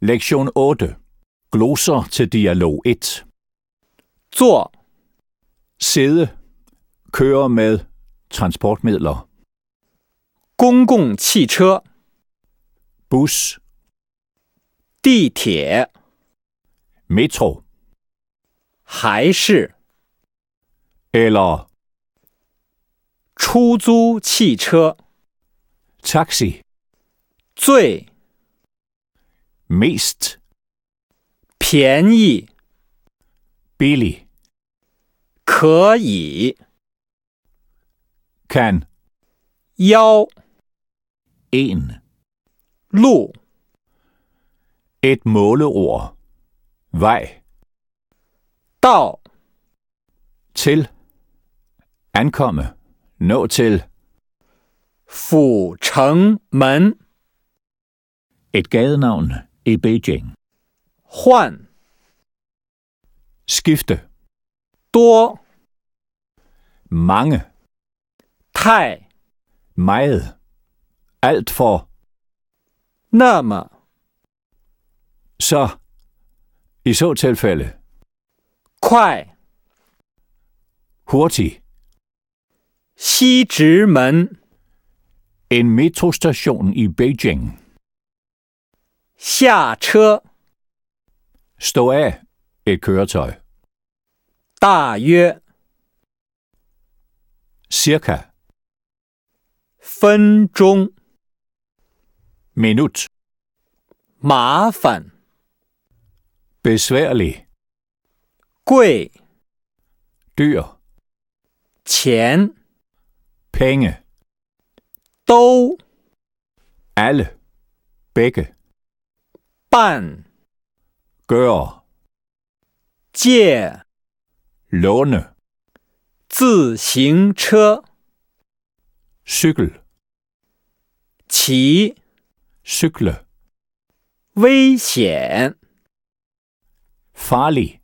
Lektion 8. Gloser til dialog 1. 坐、 Sidde. Køre med transportmidler. 公共汽车、 Bus. 地铁、 Metro. 还是 Eller 出租汽车、 taxi. 最 Mest. 便宜、 Billig. 可以、 Kan. 腰、 En. 路、 Et måleord. Vej. 到、 Til. Ankomme. Nå til. 阜成门、 Et gadenavn i Beijing. 换、 Skifte. 多、 Mange. 太、 Meget. Alt for. 那么、 Så. I så tilfælde. 快、 Hurtig. 西直门、 En metrostation i Beijing. 下车、 Stå af. Et køretøj. 大约、 Cirka. 分钟、 Minut. 麻烦、 Besværlig. 贵、 Dyr. 钱、 Penge. 都、 Alle. Begge. 办、 Gør. 借、 Låne. 自行车、 Cykel. 骑、 Cykle. 危险、 Farlig.